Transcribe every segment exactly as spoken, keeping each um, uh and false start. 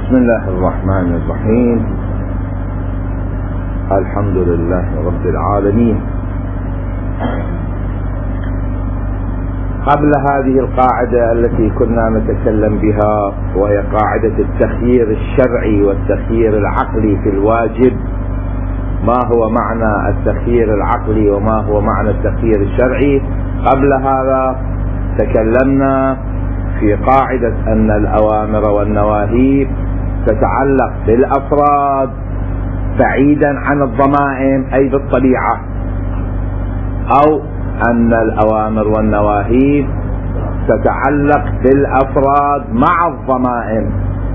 بسم الله الرحمن الرحيم. الحمد لله رب العالمين. قبل هذه القاعدة التي كنا نتكلم بها، وهي قاعدة التخيير الشرعي والتخيير العقلي في الواجب، ما هو معنى التخيير العقلي وما هو معنى التخيير الشرعي؟ قبل هذا تكلمنا في قاعدة أن الأوامر والنواهي تتعلق بالأفراد بعيدا عن الضمائم، أي بالطبيعة، أو أن الأوامر والنواهي تتعلق بالأفراد مع الضمائم.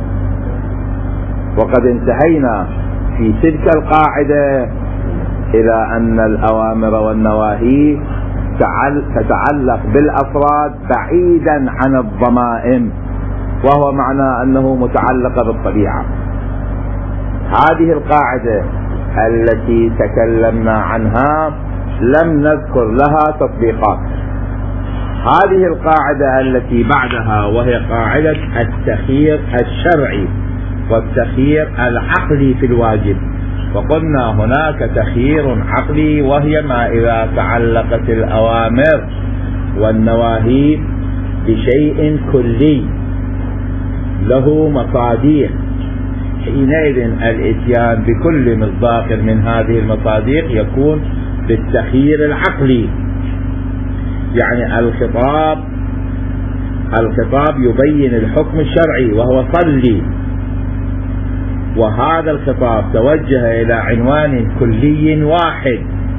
وقد انتهينا في تلك القاعدة إلى أن الأوامر والنواهي تتعلق بالأفراد بعيدا عن الضمائم، وهو معنى أنه متعلق بالطبيعة. هذه القاعدة التي تكلمنا عنها لم نذكر لها تطبيقات. هذه القاعدة التي بعدها وهي قاعدة التخيير الشرعي والتخيير العقلي في الواجب، وقلنا هناك تخيير عقلي وهي ما إذا تعلقت الأوامر والنواهي بشيء كلي له مصادق، حينئذ الاتيان بكل مصداق من هذه المصادق يكون بالتخيير العقلي. يعني الخطاب الخطاب يبين الحكم الشرعي وهو صلي، وهذا الخطاب توجه إلى عنوان كلي واحد،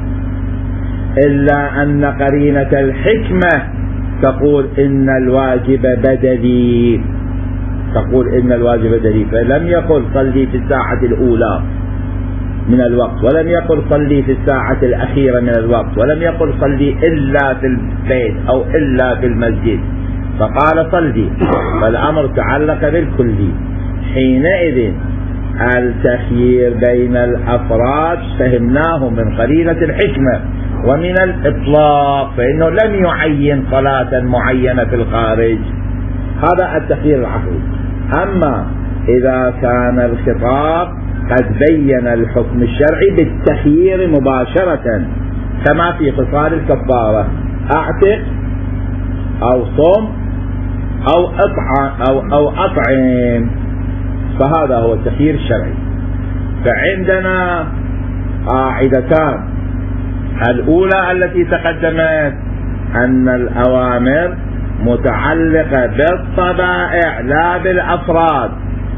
إلا أن قرينة الحكمة تقول إن الواجب بدلي تقول إن الواجب بدلي فلم يقل صلي في الساعة الأولى من الوقت، ولم يقل صلي في الساعة الأخيرة من الوقت، ولم يقل صلي إلا في البيت أو إلا في المسجد، فقال صلي، فالأمر تعلق بالكلي. حينئذ التخيير بين الأفراد فهمناه من قرينة الحكمة ومن الإطلاق، فإنه لم يعين صلاة معينة في الخارج، هذا التخيير العقلي. أما إذا كان الخطاب قد بين الحكم الشرعي بالتخيير مباشرة، كما في خصال الكفارة، أعتق أو صم أو أطعم أو, أو أطعم، فهذا هو التخيير الشرعي. فعندنا قاعدتان: الأولى التي تقدمت أن الأوامر متعلقة بالطبائع لا بالأفراد،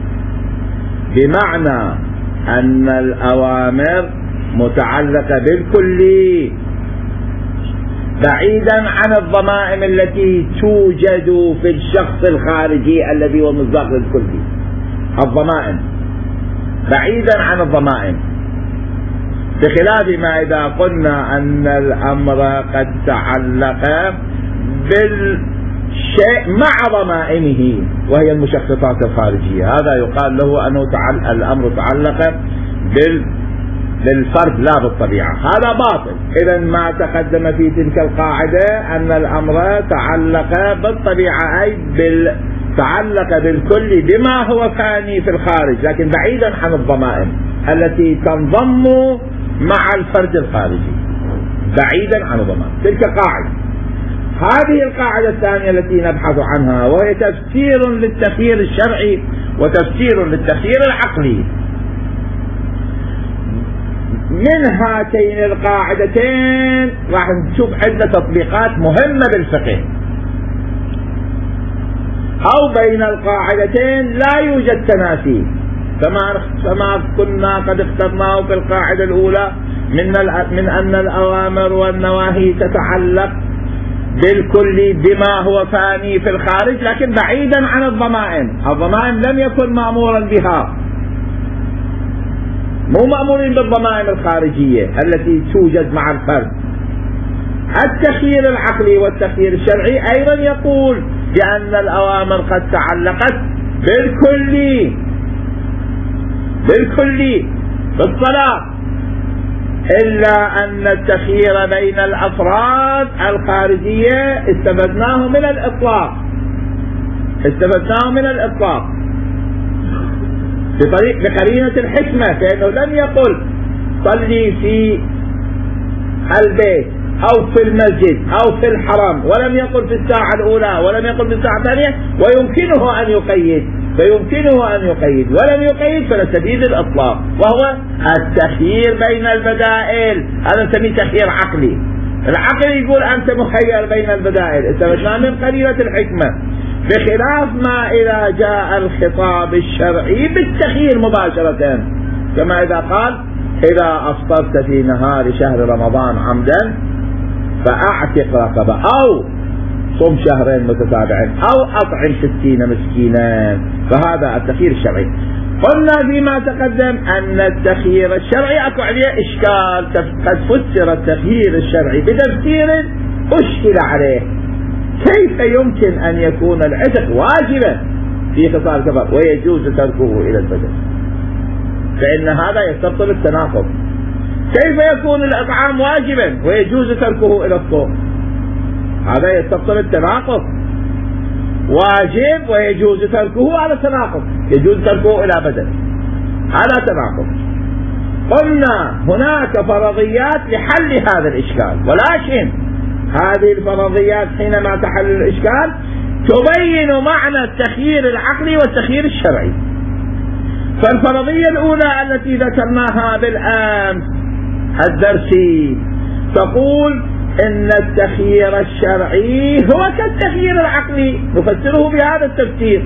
بمعنى أن الأوامر متعلقة بالكلي بعيدا عن الضمائم التي توجد في الشخص الخارجي الذي هو مصداق للكلي. الضمائم بعيدا عن الضمائم، بخلاف ما إذا قلنا أن الأمر قد تعلق بالشيء مع ضمائمه وهي المشخصات الخارجية، هذا يقال له أنه تعلق الأمر تعلق بال بالفرد لا بالطبيعة، هذا باطل. إذن ما تقدم في تلك القاعدة أن الأمر تعلق بالطبيعة، أي بال تعلق بالكل بما هو ثاني في الخارج، لكن بعيدا عن الضمائم التي تنضم مع الفرد الخارجي، بعيدا عن الضمائم. تلك قاعدة. هذه القاعدة الثانية التي نبحث عنها وهي تفسير للتخيير الشرعي وتفسير للتخيير العقلي. من هاتين القاعدتين راح نشوف عدة تطبيقات مهمة بالفقه، أو بين القاعدتين لا يوجد تنافي، كما كما كنا قد اخترناه في القاعدة الأولى من من أن الأوامر والنواهي تتعلق بالكل بما هو فاني في الخارج، لكن بعيدا عن الضمائم. الضمائم لم يكن مأمورا بها، مو مأمورين بالضمائم الخارجية التي توجد مع الفرد. التخيير العقلي والتخيير الشرعي أيضا يقول بأن الأوامر قد تعلقت بالكلي بالكلي بالصلاة، إلا أن التخيير بين الأفراد الخارجية استفدناه من الإطلاق استفدناه من الإطلاق بطريق بقرينة الحكمة، فإنه لم يقل صلي في البيت أو في المسجد أو في الحرم، ولم يقل في الساعة الأولى، ولم يقل في الساعة الثانية، ويمكنه أن يقيد فيمكنه أن يقيد ولم يقيد فلسبيل الإطلاق، وهو التخيير بين البدائل. هذا نسميه تخيير عقلي. العقل يقول أنت مخير بين البدائل، استفدنا من قرينة الحكمة، بخلاف ما إذا جاء الخطاب الشرعي بالتخيير مباشرة، كما إذا قال إذا أفطرت في نهار شهر رمضان عمدا فأعتق رقبة، أو صم شهرين متتابعين، أو أطعم ستين مسكينا، فهذا التخيير الشرعي. قلنا فيما تقدم أن التخيير الشرعي أكو عليه إشكال، قد فسر التخيير الشرعي بتفسير أشكل عليه. كيف يمكن أن يكون العتق واجبا في خصال السفر ويجوز تركه إلى البدن؟ فإن هذا يستبطل التناقض. كيف يكون الإطعام واجبا ويجوز تركه إلى الصوم؟ هذا يستبطل التناقض. واجب ويجوز تركه، هذا تناقض، يجوز تركه إلى بدن، هذا تناقض. قلنا هناك فرضيات لحل هذا الإشكال، ولكن هذه الفرضيات حينما تحل الإشكال تبين معنى التخيير العقلي والتخيير الشرعي. فالفرضية الأولى التي ذكرناها بالأمس الدرسي تقول إن التخيير الشرعي هو كالتخيير العقلي، نفسره بهذا التفسير.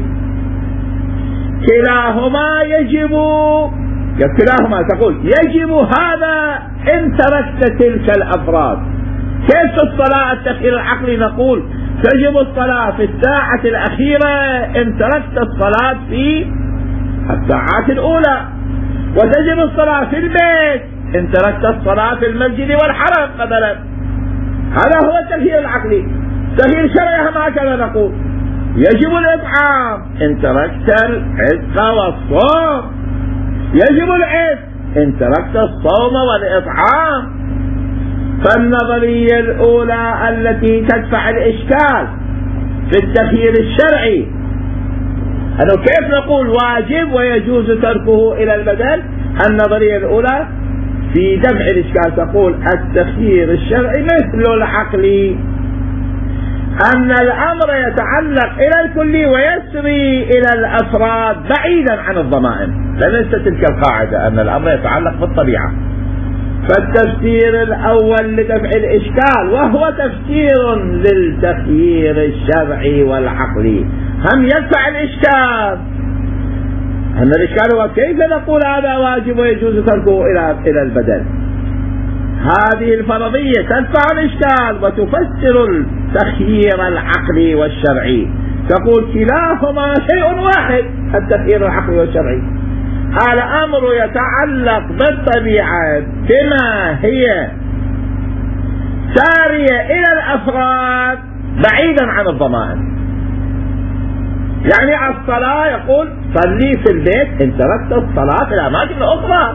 كلاهما يجب كلاهما تقول يجب هذا إن تركت تلك الأفراد. كيف الصلاة التخيير العقلي نقول تجب الصلاة في الساعة الأخيرة إن تركت الصلاة في الساعات الأولى، وتجب الصلاة في البيت إن تركت الصلاة في المسجد والحرم مثلا. هذا هو التخيير العقلي. تخيير الشرعي هكذا نقول يجب الإطعام إن تركت العتق والصوم، يجب العتق إن تركت الصوم والإطعام. فالنظرية الأولى التي تدفع الإشكال في التخيير الشرعي أنه كيف نقول واجب ويجوز تركه إلى البدن، النظرية الأولى في دفع الإشكال تقول التخيير الشرعي مثل العقلي، أن الأمر يتعلق إلى الكل ويسري إلى الأفراد بعيدا عن الضمائم. لننسى تلك القاعدة أن الأمر يتعلق بالطبيعة. فالتفسير الأول لدفع الإشكال وهو تفسير للتخيير الشرعي والعقلي هم يدفع الإشكال. أن الإشكال هو كيف نقول هذا واجب ويجوز تركه إلى إلى البدن. هذه الفرضية تدفع الإشكال وتفسر التخيير العقلي والشرعي، تقول كلاهما شيء واحد، التخيير العقلي والشرعي. الأمر يتعلق بالطبيعة بما هي سارية إلى الأفراد بعيدا عن الضمائر. يعني الصلاة يقول صلي في البيت إن تركت الصلاة في الأماكن الأخرى.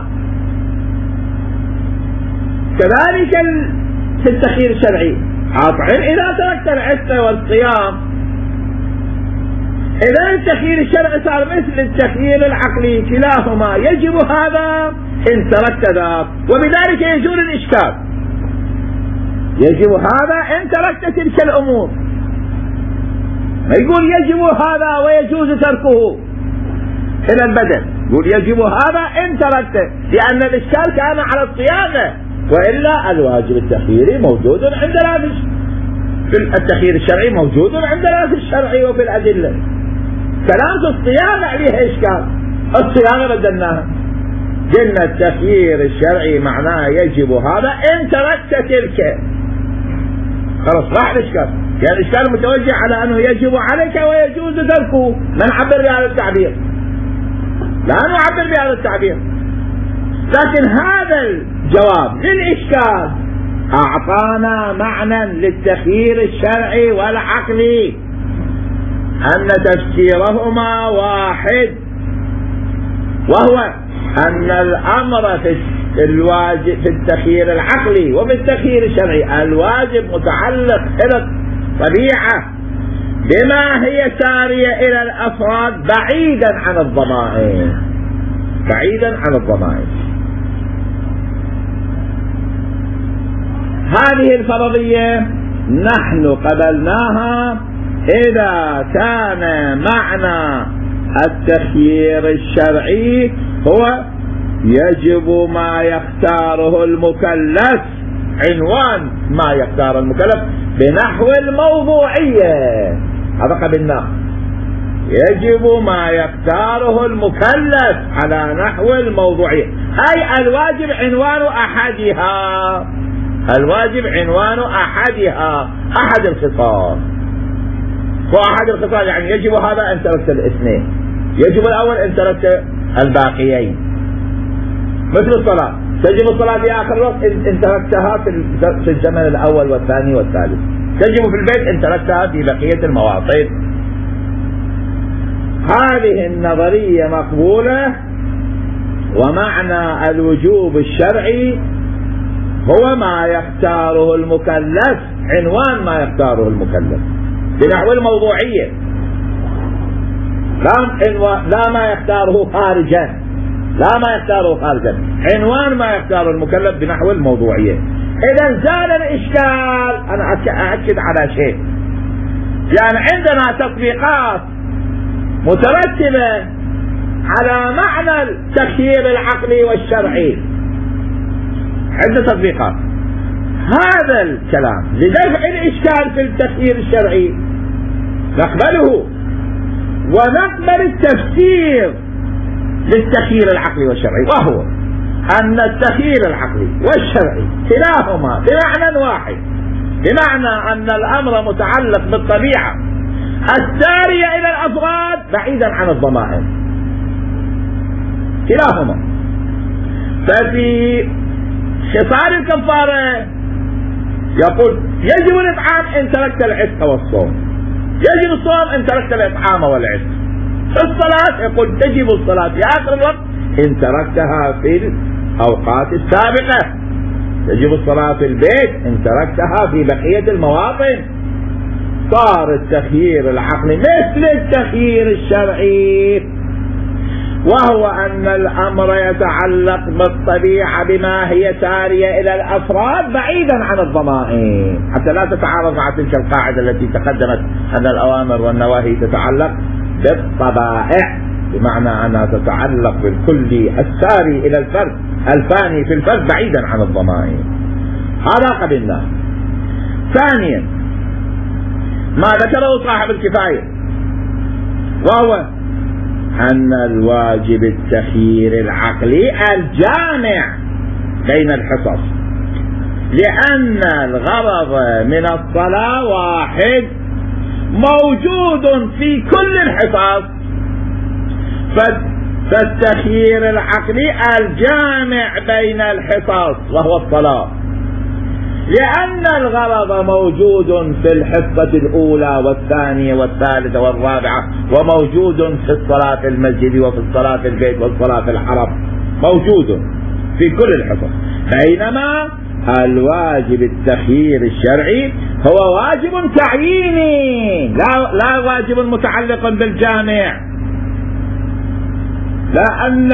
كذلك في التخيير الشرعي أطعم إذا تركت العتق والصيام. إذا التخيير الشرعي صار مثل التخيير العقلي، كلاهما يجب هذا إن تركت ذاك، وبذلك يزول الإشكال. يجب هذا إن تركت تلك الأمور، ما يقول يجب هذا ويجوز تركه إلى البدن، يقول يجب هذا إن تركته، لأن الإشكال كان على الصيانة، وإلا الواجب التخييري موجود عندنا في التخيير الشرعي، موجود عندنا في الشرعي وفي الأدلة. كلام الصيانة عليها إشكال، الصيانة بدلناها، قلنا التخيير الشرعي معناه يجب هذا إن تركت تلك، خلاص راح الإشكال. يعني الإشكال متوجه على أنه يجب عليك ويجوز تركه، ما نعبر بهذا التعبير، لا نعبر بهذا التعبير. لكن هذا الجواب للإشكال أعطانا معنى للتخيير الشرعي والعقلي، أن تفسيرهما واحد، وهو أن الأمر في الواجب في التخيير العقلي وفي التخيير الشرعي الواجب متعلق إلى الطبيعة بما هي سارية إلى الأفراد بعيدا عن الضمائر. بعيدا عن الضمائر. هذه الفرضية نحن قبلناها إذا كان معنى التخيير الشرعي هو يجب ما يختاره المكلف، عنوان ما يختار المكلف بنحو الموضوعية. هذا قبلناه، يجب ما يختاره المكلف على نحو الموضوعية، أي الواجب عنوان أحدها، الواجب عنوان أحدها، أحد الخصال. وأحد الخصال يعني يجب هذا إن تركت الاثنين، يجب الأول إن تركت الباقيين. مثل الصلاة، تجب الصلاة في آخر الوقت إن تركتها في الزمن الأول والثاني والثالث، تجب في البيت إن تركتها في بقية المواطن. هذه النظرية مقبولة، ومعنى الوجوب الشرعي هو ما يختاره المكلف، عنوان ما يختاره المكلف بنحو الموضوعية، لا, لا ما يختاره خارجا، لا ما يختاره خارجا، عنوان ما يختاره المكلف بنحو الموضوعية. إذا زال الإشكال. أنا أأكد على شيء، يعني عندنا تطبيقات مترتبة على معنى التخيير العقلي والشرعي، عدة تطبيقات. هذا الكلام لدفع الإشكال في التخيير الشرعي نقبله، ونقبل التفسير للتخيير العقلي والشرعي، وهو أن التخيير العقلي والشرعي كلاهما بمعنى واحد، بمعنى أن الأمر متعلق بالطبيعة السارية إلى الأفراد بعيدا عن الضمائر، كلاهما. ففي خصال الكفارة يقول يجب الإطعام إن تركت العتق والصوم، يجب الصوم إن تركت الإطعام والعتق. في الصلاة يقول تجب الصلاة في آخر الوقت إن تركتها في الأوقات السابقة، تجب الصلاة في البيت إن تركتها في بقية المواطن. صار التخيير العقلي مثل التخيير الشرعي، وهو أن الأمر يتعلق بالطبيعة بما هي سارية إلى الأفراد بعيدا عن الضمائر، حتى لا تتعارض مع تلك القاعدة التي تقدمت أن الأوامر والنواهي تتعلق بالطبائع، بمعنى أنها تتعلق بالكل الساري إلى الفرد الفاني في الفرد بعيدا عن الضمائر. هذا قبلناه. ثانيا ما ذكره صاحب الكفاية، وهو أن الواجب التخيير العقلي الجامع بين الحصص، لأن الغرض من الصلاة واحد موجود في كل الحصص، فالتخيير العقلي الجامع بين الحصص وهو الصلاة، لأن الغرض موجود في الحصة الأولى والثانية والثالثة والرابعة، وموجود في الصلاة في المسجد وفي الصلاة في البيت والصلاة في الحرم، موجود في كل الحصص. بينما الواجب التخيير الشرعي هو واجب تعييني، لا, لا واجب متعلق بالجامع، لأن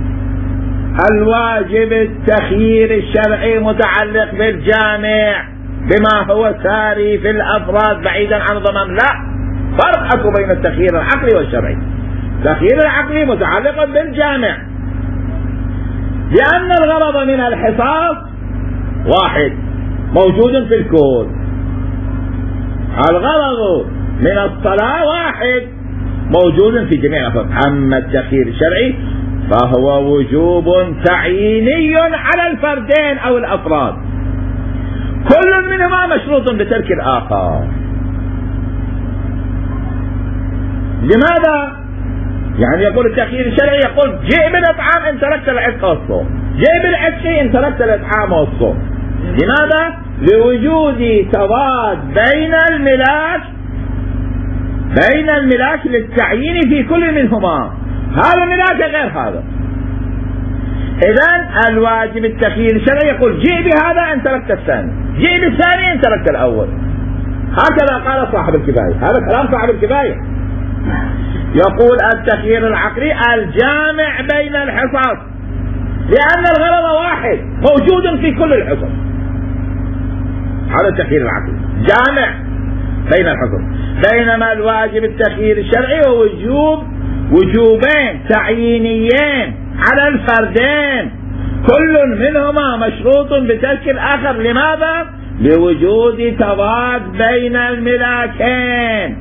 الواجب التخيير الشرعي متعلق بالجامع بما هو ساري في الأفراد بعيدا عن ضمان. لا فرق بين التخيير العقلي والشرعي. التخيير العقلي متعلق بالجامع، لأن الغرض من الحصاص واحد موجود في الكون، الغرض من الصلاة واحد موجود في جميع الأفراد. أما التخيير الشرعي فهو وجوب تعييني على الفردين أو الأفراد، كل منهما مشروط بترك الآخر. لماذا؟ يعني يقول التخيير الشرعي يقول جئ بالإطعام إن تركت العتق والصوم، جئ بالعتق إن تركت الإطعام والصوم. لماذا؟ لوجود تضاد بين الملاك بين الملاك للتعيين في كل منهما، هذا ملاك غير هذا. إذن الواجب التخيير الشرعي يقول جئ بهذا إن تركت الثاني، جئ بالثاني إن تركت الأول. هكذا قال صاحب الكفاية، هذا كلام صاحب الكفاية. يقول التخيير العقلي الجامع بين الحصص، لأن الغرض واحد موجود في كل الحصص. هذا التخيير العقلي جامع بين الحصص. بينما الواجب التخيير الشرعي هو وجوب وجوبين تعيينيين على الفردين، كل منهما مشروط بترك الآخر. لماذا؟ لوجود تضاد بين الملاكين.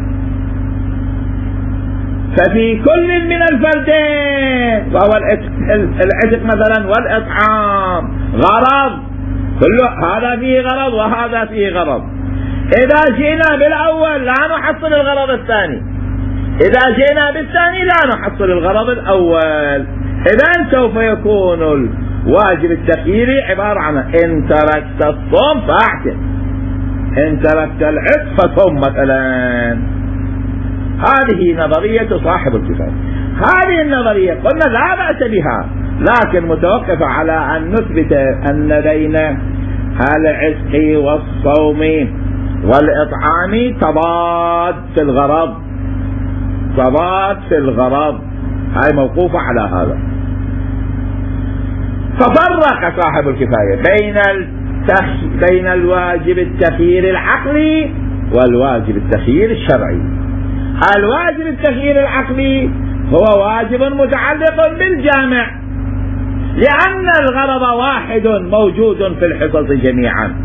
ففي كل من الفردين وهو العتق مثلا والإطعام غرض، كل هذا فيه غرض وهذا فيه غرض. إذا جئنا بالأول لا نحصل الغرض الثاني، إذا جئنا بالثاني لا نحصل الغرض الأول. إذن سوف يكون الواجب التخييري عبارة عن إن تركت الصوم فاعتق، إن تركت العتق فصم مثلا. هذه نظرية صاحب الكفاية. هذه النظرية قلنا لا بأس بها، لكن متوقفة على أن نثبت أن بين العتق والصوم والإطعام تضاد في الغرض، تضاد في الغرض، هاي موقوفة على هذا. ففرق صاحب الكفاية بين التخ... بين الواجب التخيير العقلي والواجب التخيير الشرعي. الواجب التخيير العقلي هو واجب متعلق بالجامع، لأن الغرض واحد موجود في الحصص جميعا.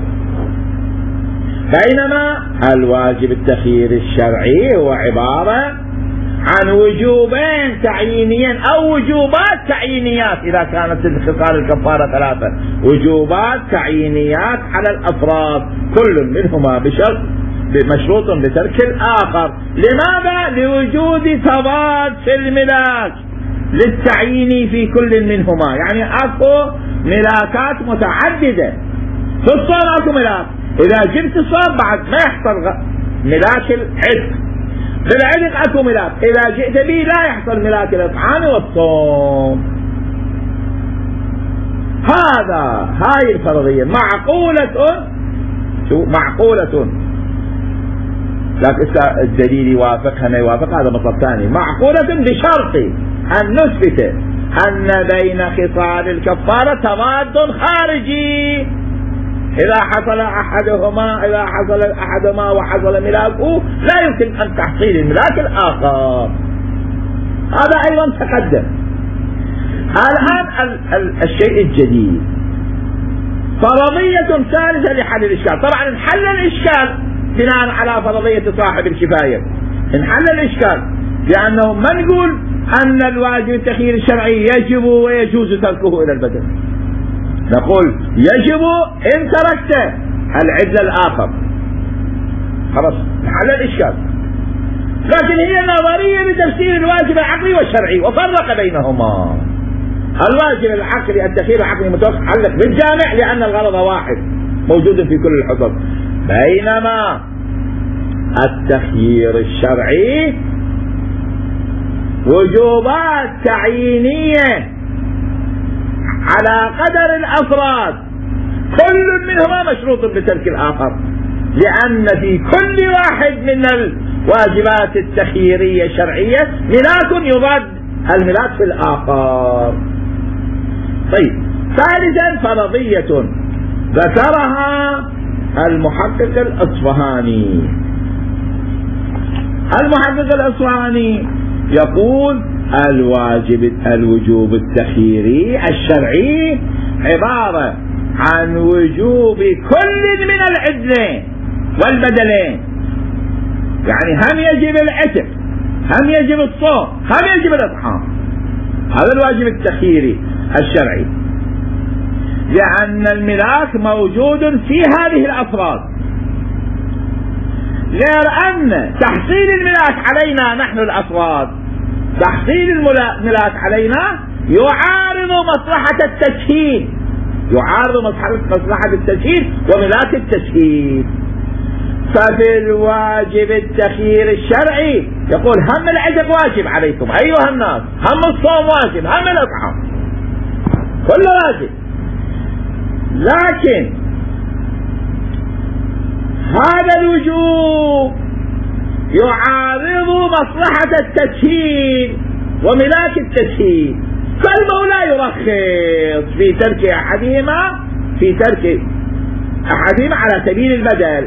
بينما الواجب التخيير الشرعي هو عبارة عن وجوبين تعيينيين أو وجوبات تعيينيات إذا كانت خصال الكفارة ثلاثة، وجوبات تعيينيات على الأفراد، كل منهما بشرط مشروط بترك الآخر. لماذا؟ لوجود تضاد في الملاك للتعيين في كل منهما. يعني أكو ملاكات متعددة. في الصوم أكو ملاك، إذا جبت الصوم بعد ما يحصل ملاك العتق، في العتق أكو ملاك، إذا جئت به لا يحصل ملاك الإطعام والصوم. هذا هاي الفرضية معقولة، شو معقولة، لكن الدليل يوافقها ما يوافق هذا مطلب ثاني. معقولة بشرط أن نثبت أن بين خصال الكفارة تضاد خارجي. إذا حصل أحدهما إذا حصل أحدهما وحصل ملاكه لا يمكن أن تحصيل الملاك الآخر. هذا أيضا تقدم. الآن ال ال الشيء الجديد فرضية ثالثة لحل الإشكال. طبعا انحل الإشكال بناء على فرضية صاحب الكفاية، انحل الإشكال، لأنه ما نقول أن الواجب التخيير الشرعي يجب ويجوز تركه إلى البدن، نقول يجب إن تركت العدل الآخر، خلاص انحل الإشكال. لكن هي نظرية لتفسير الواجب العقلي والشرعي وفرق بينهما. الواجب العقلي التخيير العقلي متعلق بالجامع لأن الغرض واحد موجود في كل الحصص، بينما التخيير الشرعي وجوبات تعيينية على قدر الأفراد، كل منهما مشروط بترك الآخر، لأن في كل واحد من الواجبات التخييرية الشرعية ملاك يضاد الملاك في الآخر. طيب، ثالثا فرضية ذكرها المحقق الأصفهاني. المحقق الأصفهاني يقول الواجب الوجوب التخييري الشرعي عبارة عن وجوب كل من العدلين والبدلين، يعني هم يجب العتق، هم يجب الصوم، هم يجب الإطعام. هذا الواجب التخييري الشرعي، لأن الملاك موجود في هذه الأفراد، غير أن تحصيل الملاك علينا نحن الأفراد، تحصيل الملاك علينا يعارض مصلحة التسهيل، يعارض مصلحة التسهيل وملاك التسهيل. ففي الواجب التخيير الشرعي يقول هم العتق واجب عليكم أيها الناس، هم الصوم واجب، هم الإطعام، كله واجب، لكن هذا الوجوب يعارض مصلحة التسهيل وملاك التسهيل، فالمولى يرخص في ترك أحدهما في ترك أحدهما على سبيل البدل،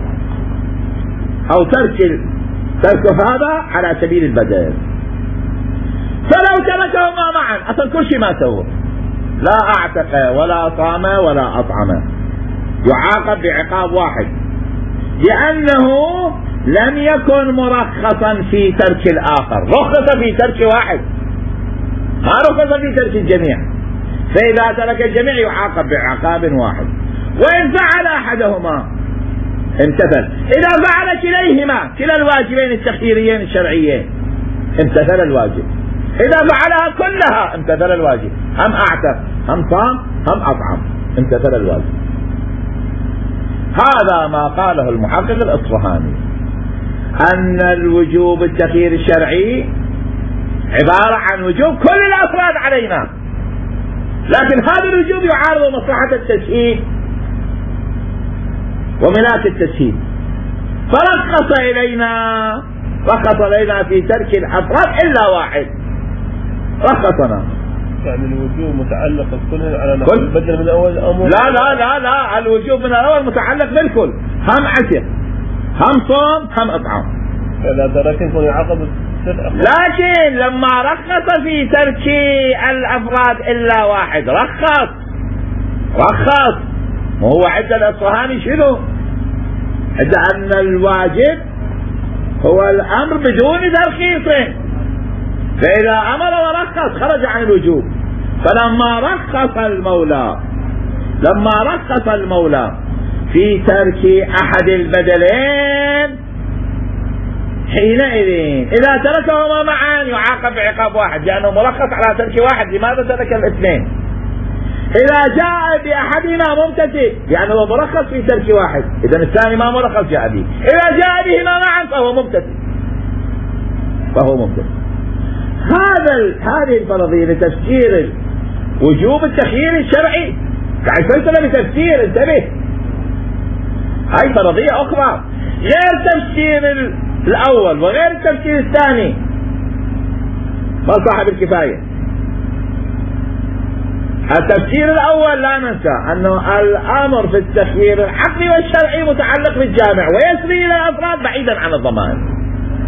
أو ترك ترك هذا على سبيل البدل. فلو تركهما معا أصلا كل شيء ما سوى، لا أعتق ولا صام ولا أطعم، يعاقب بعقاب واحد، لأنه لم يكن مرخصا في ترك الآخر، رخص في ترك واحد، ما رخص في ترك الجميع. فإذا ترك الجميع يعاقب بعقاب واحد. وإن فعل أحدهما امتثل، إذا فعل كليهما كلا الواجبين التخييريين الشرعيين امتثل الواجب، إذا فعلها كلها امتثل الواجب، هم أعتق هم صام هم أطعم امتثل الواجب. هذا ما قاله المحقق الأصفهاني، أن الوجوب التخيير الشرعي عبارة عن وجوب كل الأفراد علينا، لكن هذا الوجوب يعارض مصلحة التسهيل وملاك التسهيل، فرخص إلينا رخص إلينا في ترك الأفراد إلا واحد، رخصنا. يعني الوجوب متعلق كلها على نفس البدل من أول الأمر؟ لا لا لا لا، الوجوب من الأول متعلق بالكل، هم عتق هم صوم هم إطعام. فإذا ترك يكون يعاقب. لكن لما رخص في ترك الأفراد إلا واحد رخص رخص ما هو عند الأصفهاني شنو؟ عند أن الواجب هو الأمر بدون ترخيص، فإذا أمر ورخص خرج عن الوجوب. فلما رخص المولى لما رخص المولى في ترك أحد البدلين حينئذ إذا تركهما معا يعاقب بعقاب واحد، لأنه مرخص على ترك واحد، لماذا ترك الاثنين؟ إذا جاء بأحدهما ممتثل يعني هو مرخص في ترك واحد، إذا الثاني ما مرخص جاء به، إذا جاء بهما معا فهو ممتثل فهو ممتثل. هذا هذه الفرضية لتفسير وجوب التخيير الشرعي، يعني سلسلة بتفسير، انتبه، هاي فرضية أخرى غير تفسير الأول وغير التفسير الثاني، ما صاحب الكفاية. التفسير الأول لا ننسى أنه الأمر في التخيير العقلي والشرعي متعلق بالجامع ويسري إلى الأفراد بعيدا عن الضمان.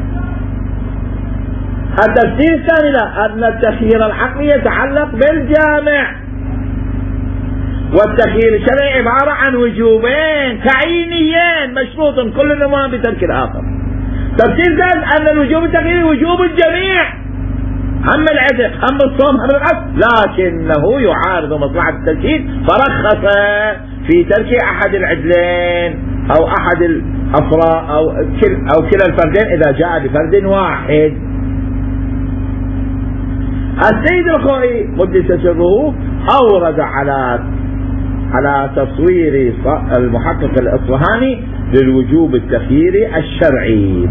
التفسير الثاني لا، أن التخيير العقلي يتعلق بالجامع، والتخيير الشرعي عبارة عن وجوبين تعيينيين مشروط كل منهما بترك الآخر. تفسير ثالث أن الوجوب التخييري وجوب الجميع، هم العتق هم الصوم هم العقد، لكنه يعارض مصلحة التسهيل فرخص في ترك أحد العدلين أو أحد الأفراد أو كل أو كلا الفردين إذا جاء بفرد واحد. السيد الخوئي قدس سره أورد على على تصوير المحقق الأصفهاني للوجوب التخييري الشرعي،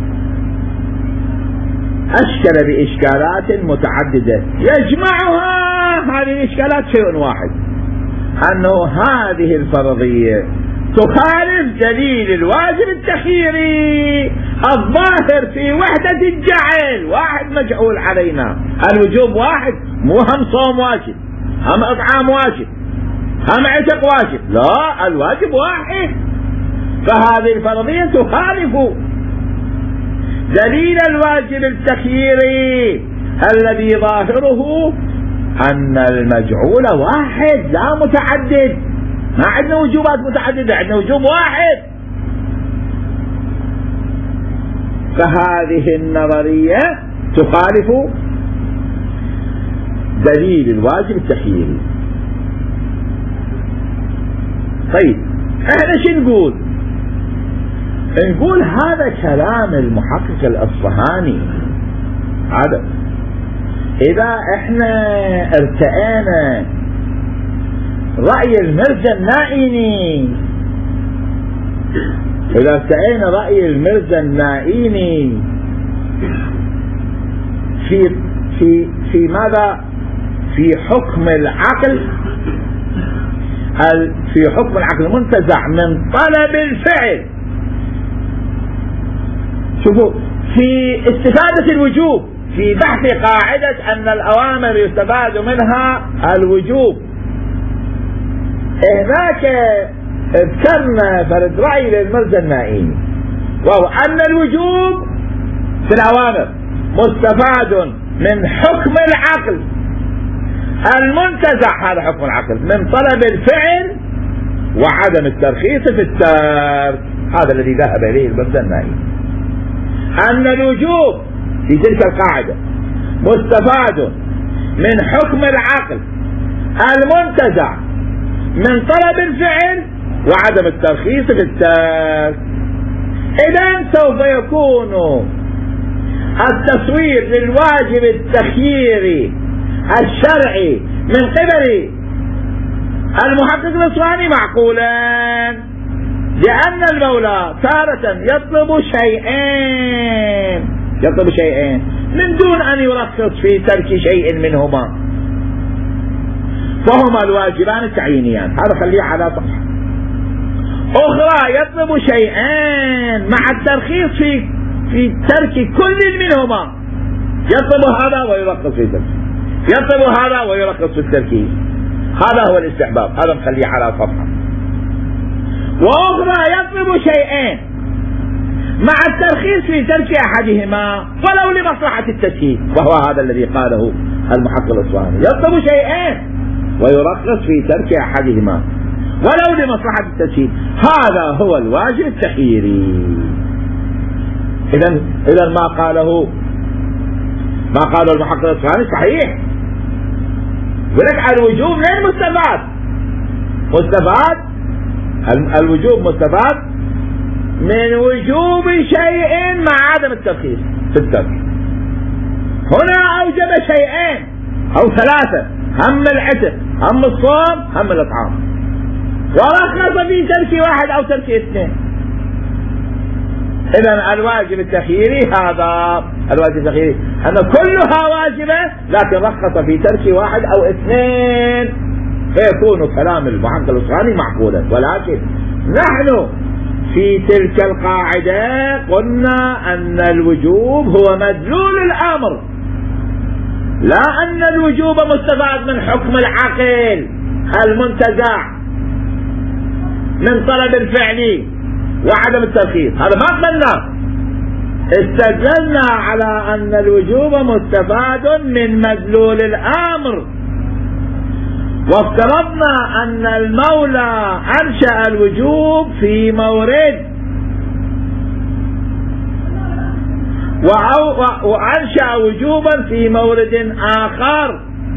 أشكل بإشكالات متعددة يجمعها هذه الإشكالات شيء واحد، أنه هذه الفرضية تخالف دليل الواجب التخييري الظاهر في وحدة الجعل، واحد مجعول علينا، الوجوب واحد، مو هم صوم واجب هم إطعام واجب هم عتق واجب، لا الواجب واحد. فهذه الفرضية تخالف دليل الواجب التخييري الذي ظاهره أن المجعول واحد لا متعدد، ما عندنا وجوبات متعددة، عندنا وجوب واحد. فهذه النظرية تخالف دليل الواجب التخييري. طيب احنا شو نقول؟ نقول هذا كلام المحقق الأصفهاني، هذا إذا احنا ارتأينا رأي المرزا النائيني، إذا ارتأينا رأي المرزا النائيني في في في ماذا؟ في حكم العقل، في حكم العقل المنتزع من طلب الفعل، شوفوا في استفادة الوجوب في بحث قاعدة أن الأوامر يستفاد منها الوجوب، هناك ذكرنا فرد رأي للمرزا النائمي، وهو أن الوجوب في الأوامر مستفاد من حكم العقل المنتزع، هذا حكم العقل من طلب الفعل وعدم الترخيص في الترك، هذا الذي ذهب إليه المرزا النائمي، أن الوجوب في تلك القاعدة مستفاد من حكم العقل المنتزع من طلب الفعل وعدم الترخيص في الترك. إذن سوف يكون التصوير للواجب التخييري الشرعي من قبل المحقق الأصفهاني معقولا، لأن المولى تارة يطلب شيئين يطلب شيئين من دون أن يرخص في ترك شيء منهما، فهما الواجبان التعيينيان، هذا خليه على صفحة أخرى، يطلب شيئين مع الترخيص في في ترك كل منهما، يطلب هذا ويرخص في ترك، يطلب هذا ويرخص في التركيز، هذا هو الاستحباب، هذا نخليه على صفحة. وأخرى يطلب شيئين مع الترخيص في ترك أحدهما ولو لمصلحة التسهيل، وهو هذا الذي قاله المحقق الأصفهاني، يطلب شيئين ويرخص في ترك أحدهما ولو لمصلحة التسهيل، هذا هو الواجب التخييري. إذن إذن ما قاله ما قاله المحقق الأصفهاني صحيح، ولك الوجوب من مستفاد مستفاد الوجوب مستفاد من وجوب شيء مع عدم الترخيص في الترك. هنا أوجب شيئين أو ثلاثة، هم العتق هم الصوم هم الإطعام، ورخص في ترك واحد أو ترك اثنين. إذن الواجب التخييري هذا الواجب التخييري أن كلها واجبة، لكن رخص في ترك واحد أو اثنين، فيكون كلام المحقق الأصفهاني معقولا. ولكن نحن في تلك القاعدة قلنا أن الوجوب هو مدلول الأمر، لا أن الوجوب مستفاد من حكم العقل المنتزع من طلب الفعل وعدم الترخيص، هذا ما قلنا. استدللنا على أن الوجوب مستفاد من مدلول الأمر، وافترضنا أن المولى أنشأ الوجوب في مورد وأنشأ وجوبا في مورد آخر،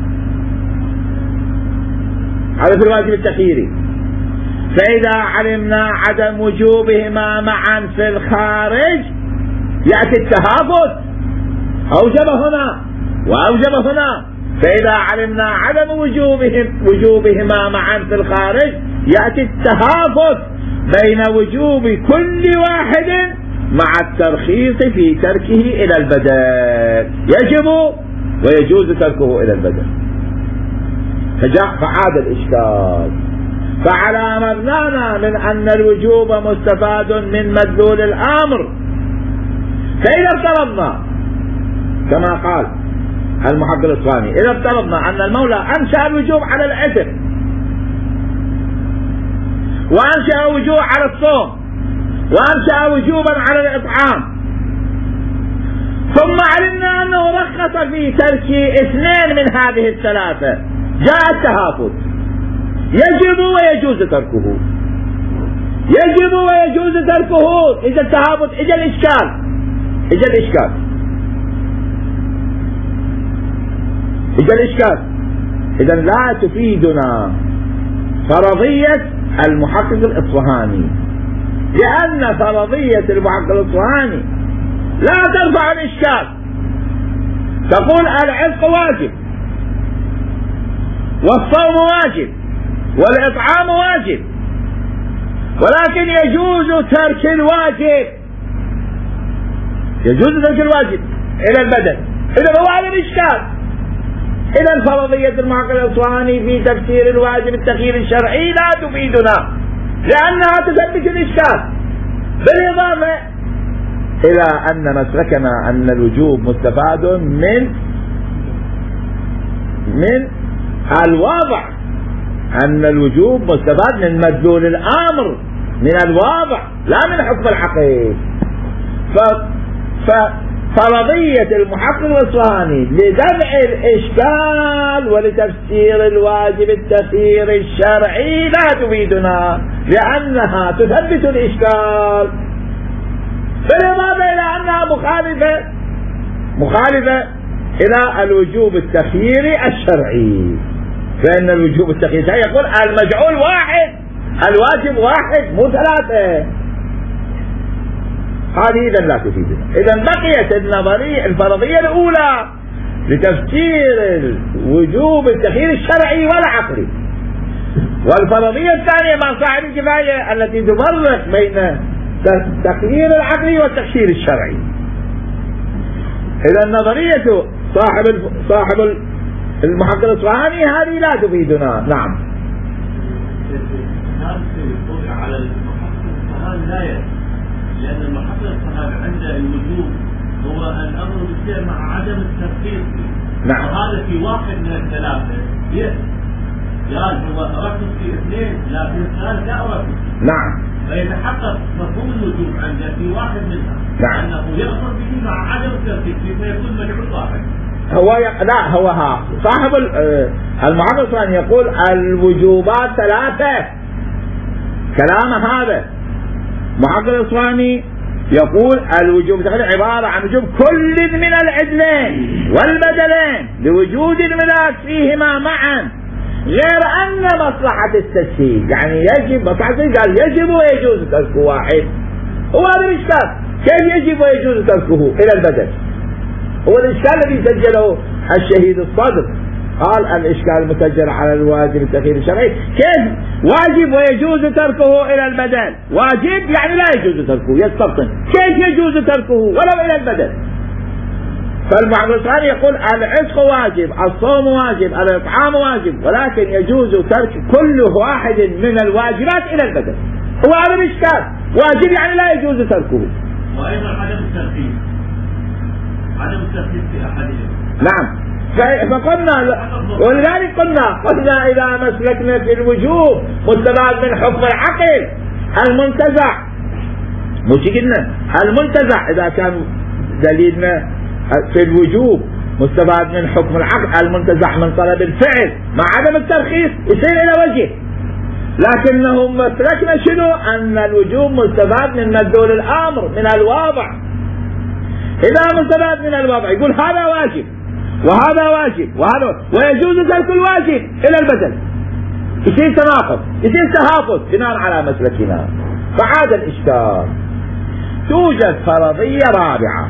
هذا في الواجب التخييري. فإذا علمنا عدم وجوبهما معا في الخارج يأتي التهافت، أوجب هنا وأوجب هنا. فإذا علمنا عدم وجوبهم وجوبهما معا في الخارج يأتي التهافت بين وجوب كل واحد مع الترخيص في تركه إلى البدل، يجب ويجوز تركه إلى البدل. فجاء فعاد الإشكال، فعلى مبنانا من أن الوجوب مستفاد من مدلول الأمر، فإذا افترضنا كما قال المحقق الأصفهاني، إذا افترضنا أن المولى أنشأ الوجوب على العتق وأنشأ وجوب على الصوم وأنشأ وجوبا على الإطعام، ثم علمنا أنه رخص في ترك اثنين من هذه الثلاثة، جاء التهافت، يجب ويجوز تركه، يجب ويجوز تركه. إذا التهافت إجا الإشكال إجا الإشكال إجا الإشكال إذا لا تفيدنا فرضية المحقق الأصفهاني، لأن فرضية المحقق الأصفهاني لا ترفع الإشكال، تقول العتق واجب والصوم واجب والإطعام واجب، ولكن يجوز ترك الواجب يجوز ترك الواجب إلى البدن. إذا هو هذا الإشكال. إذا فرضية المحقق الأصفهاني في تفسير الواجب التخييري الشرعي لا تفيدنا، لأنها تثبت الإشكال. بالإضافة إلى أن مسلكنا أن الوجوب مستفاد من من الواضع، أن الوجوب مستفاد من مدلول الأمر من الواضع لا من حكم العقل. ففرضية المحقق الأصفهاني لدفع الإشكال ولتفسير الواجب التخيير الشرعي لا تفيدنا، لأنها تثبت الإشكال، بالإضافة إلى أنها مخالفة مخالفة إلى الوجوب التخييري الشرعي، فإن الوجوب التخييري يقول المجعول واحد، الواجب واحد مو ثلاثة. هذه إذن لا تفيدنا. إذن بقيت النظرية الفرضية الأولى لتفسير الوجوب التخييري الشرعي والعقلي، والفرضية الثانية مع صاحب الكفاية التي تفرق بين التخيير العقلي والتخيير الشرعي. إذا نظرية صاحب صاحب المحقق الأصفهاني هذه لا تفيدنا. نعم. على المحقق الأصفهاني لا يأتي، لأن المحقق الأصفهاني عند الوجوب هو الأمر بالفعل مع عدم التفكير فيه. نعم. وهذا في واحد من الثلاثة يأتي، قال هو أركز في اثنين لكن الثالث لا أركز. نعم. فيتحقق مفهوم الوجوب عنده في واحد منها. نعم. أنه يأمر به مع عدم التفكير فيه فيكون مجعول واحد. هو ي... لا هو ها صاحب المحقق الأصفهاني يقول الوجوبات ثلاثة، كلام هذا محقق الأصفهاني يقول الوجوب عبارة عن وجوب كل من العدلين والبدلين لوجود الملاك فيهما معا، غير أن مصلحة التسهيل يعني يجب مصلحة قال يجب ويجوز ترك واحد. هو هذا الإشكال، كيف يجب ويجوز تركه إلى البدل؟ هو الإشكال الذي سجله الشهيد الصدر، قال الإشكال المسجل على الواجب التخيير الشرعي، كيف واجب ويجوز تركه إلى البدل؟ واجب يعني لا يجوز تركه، يستبطن، كيف يجوز تركه ولو إلى البدل؟ فالمحقق الأصفهاني يقول العتق واجب، الصوم واجب، الإطعام واجب، ولكن يجوز ترك كل واحد من الواجبات إلى البدل. هو هذا الإشكال، واجب يعني لا يجوز تركه. وأيضا عدم التركيز، عدم التركيز في أحدهم. نعم. فقلنا ولذلك قلنا قلنا إذا مسلكنا في الوجوب مستفاد من حكم العقل المنتزع، مش قلنا المنتزع إذا كان دليلنا في الوجوب مستفاد من حكم العقل المنتزع من طلب الفعل مع عدم الترخيص يصير إلى وجه، لكنهم مسلكنا شنو؟ أن الوجوب مستفاد من مدلول الأمر من الواضع. إذا مستفاد من الواضع يقول هذا واجب وهذا واجب وهذا ويجوز ترك الواجب إلى البدل، يصير تناقض، يصير تهافت بناء على مسلكنا. فعاد الإشكال. توجد فرضية رابعة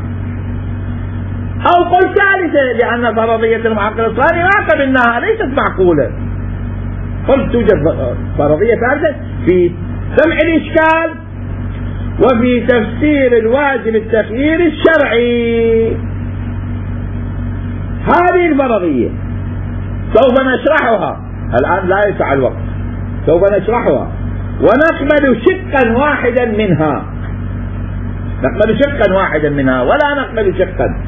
أو قل ثالثة، لأن فرضية المحقق الأصفهاني ما قبلناها ليست معقولة. قلت توجد فرضية ثالثة في سمع الإشكال وفي تفسير الواجب التخيير الشرعي. هذه الفرضية سوف نشرحها الآن، لا يسع الوقت، سوف نشرحها ونقبل شقا واحدا منها، نقبل شقا واحدا منها ولا نقبل شقا،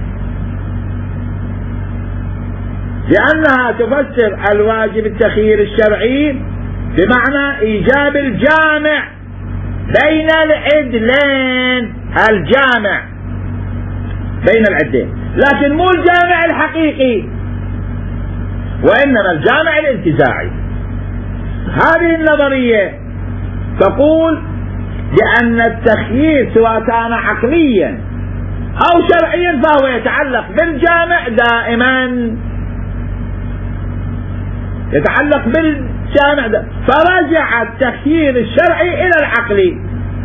لأنها تفسر الواجب التخيير الشرعي بمعنى إيجاب الجامع بين العدلين، الجامع بين العدلين، لكن مو الجامع الحقيقي وإنما الجامع الانتزاعي. هذه النظرية تقول بأن التخيير سواء كان عقليا أو شرعيا فهو يتعلق بالجامع دائما، يتعلق بالجامع ده. فرجع التخيير الشرعي إلى العقلي،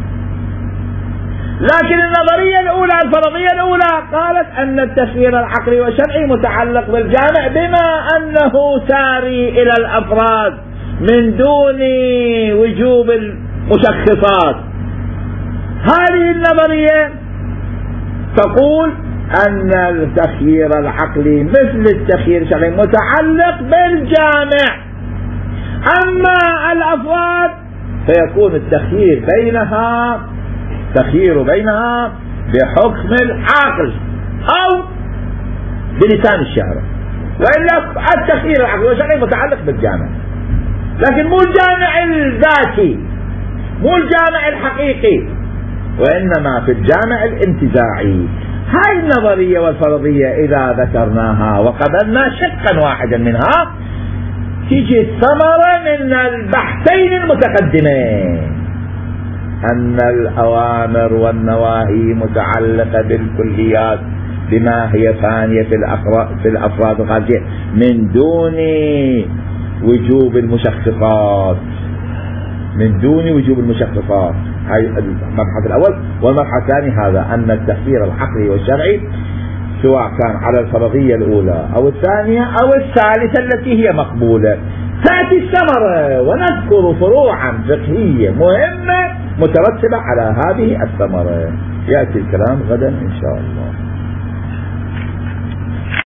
لكن النظرية الأولى الفرضية الأولى قالت أن التخيير العقلي والشرعي متعلق بالجامع بما أنه ساري إلى الأفراد من دون وجوب المشخصات. هذه النظرية تقول أن التخيير العقلي مثل التخيير الشرعي متعلق بالجامع، أما الأفراد فيكون التخيير بينها تخيير بينها بحكم العقل أو بلسان الشارع، وإلا التخيير العقلي والشرعي متعلق بالجامع، لكن مو الجامع الذاتي، مو الجامع الحقيقي، وإنما في الجامع الانتزاعي. هاي النظرية والفرضية إذا ذكرناها وقبلنا شقا واحدا منها تيجي الثمرة من البحثين المتقدمين، أن الأوامر والنواهي متعلقة بالكليات بما هي ثانية في الأفراد الخارجية من دون وجوب المشخصات، من دون وجوب المشخصات. هاي المبحث الأول. والمبحث الثاني هذا أن التفسير العقلي والشرعي سواء كان على الفرضية الأولى أو الثانية أو الثالثة التي هي مقبولة تأتي الثمرة، ونذكر فروعا فقهية مهمة مترتبة على هذه الثمرة. يأتي الكلام غدا إن شاء الله.